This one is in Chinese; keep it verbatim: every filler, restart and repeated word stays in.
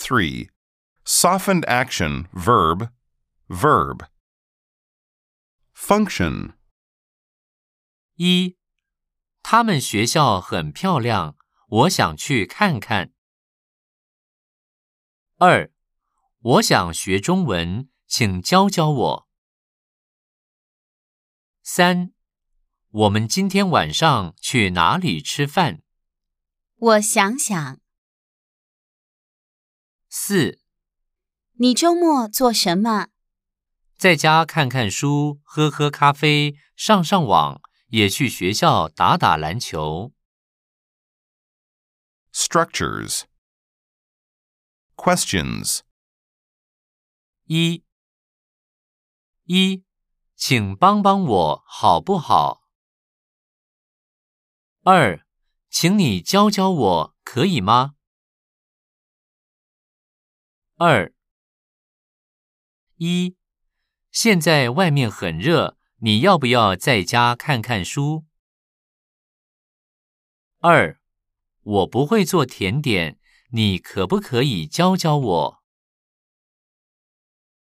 three. Softened action verb, verb. Function. 一，他们学校很漂亮，我想去看看。二，我想学中文，请教教我。三，我们今天晚上去哪里吃饭？ 我想想。 四， 你周末做什么？ 在家看看书，喝喝咖啡，上上网，也去学校打打篮球。 Structures. Questions. 一，一，请帮帮我好不好？二，请你教教我可以吗？二，一，现在外面很热，你要不要在家看看书？二，我不会做甜点，你可不可以教教我？